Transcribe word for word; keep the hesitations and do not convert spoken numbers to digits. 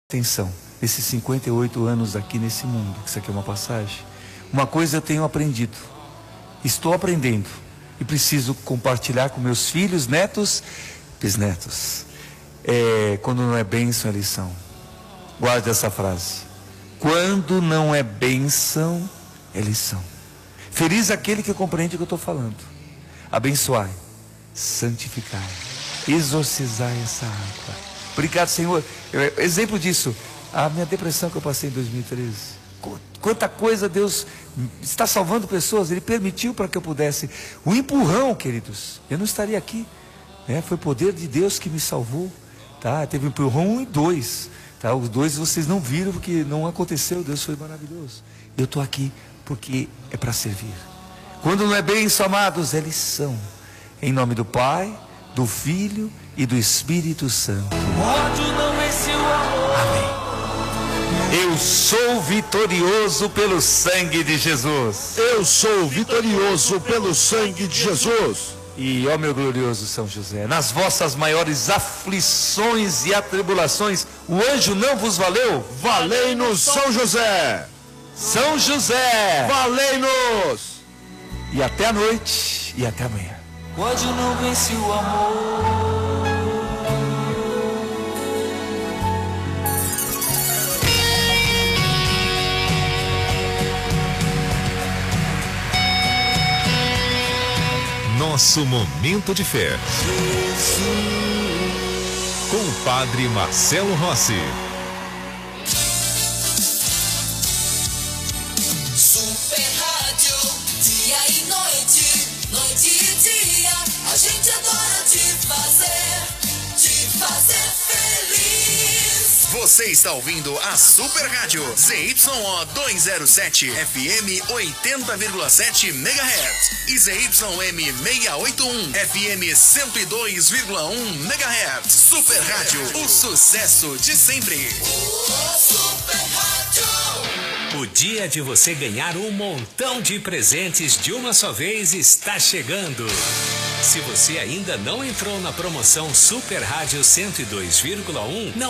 Atenção, esses cinquenta e oito anos aqui nesse mundo, isso aqui é uma passagem. Uma coisa eu tenho aprendido, estou aprendendo e preciso compartilhar com meus filhos, netos, bisnetos. É, quando não é bênção, é lição. Guarde essa frase. Quando não é bênção, é lição. Feliz aquele que compreende o que eu estou falando. Abençoai, santificai, exorcizai essa água. Obrigado, Senhor. Eu, exemplo disso, a minha depressão que eu passei em dois mil e treze. Quanta coisa Deus está salvando pessoas. Ele permitiu para que eu pudesse. O empurrão, queridos. Eu não estaria aqui. Né? Foi o poder de Deus que me salvou. Tá? Teve o empurrão um e dois. Tá? Os dois vocês não viram porque não aconteceu. Deus foi maravilhoso. Eu estou aqui porque é para servir. Quando não é bênção, amados, é lição. Em nome do Pai, do Filho e do Espírito Santo. O ódio não vence o amor. Amém. Eu sou vitorioso pelo sangue de Jesus. Eu sou vitorioso pelo sangue de Jesus. E ó meu glorioso São José, nas vossas maiores aflições e atribulações, o anjo não vos valeu? Valei-nos, São José. São José, valei-nos. E até a noite e até amanhã. O ódio não vence o amor. Nosso momento de fé. Com o Padre Marcelo Rossi. Super Rádio, dia e noite, noite e dia, a gente adora te fazer, te fazer feliz. Você está ouvindo a Super Rádio Z Y O duzentos e sete, F M oitenta vírgula sete megahertz e Z Y M seiscentos e oitenta e um, F M cento e dois vírgula um megahertz. Super Rádio, o sucesso de sempre. O Super Rádio. O dia de você ganhar um montão de presentes de uma só vez está chegando. Se você ainda não entrou na promoção Super Rádio cento e dois vírgula um, não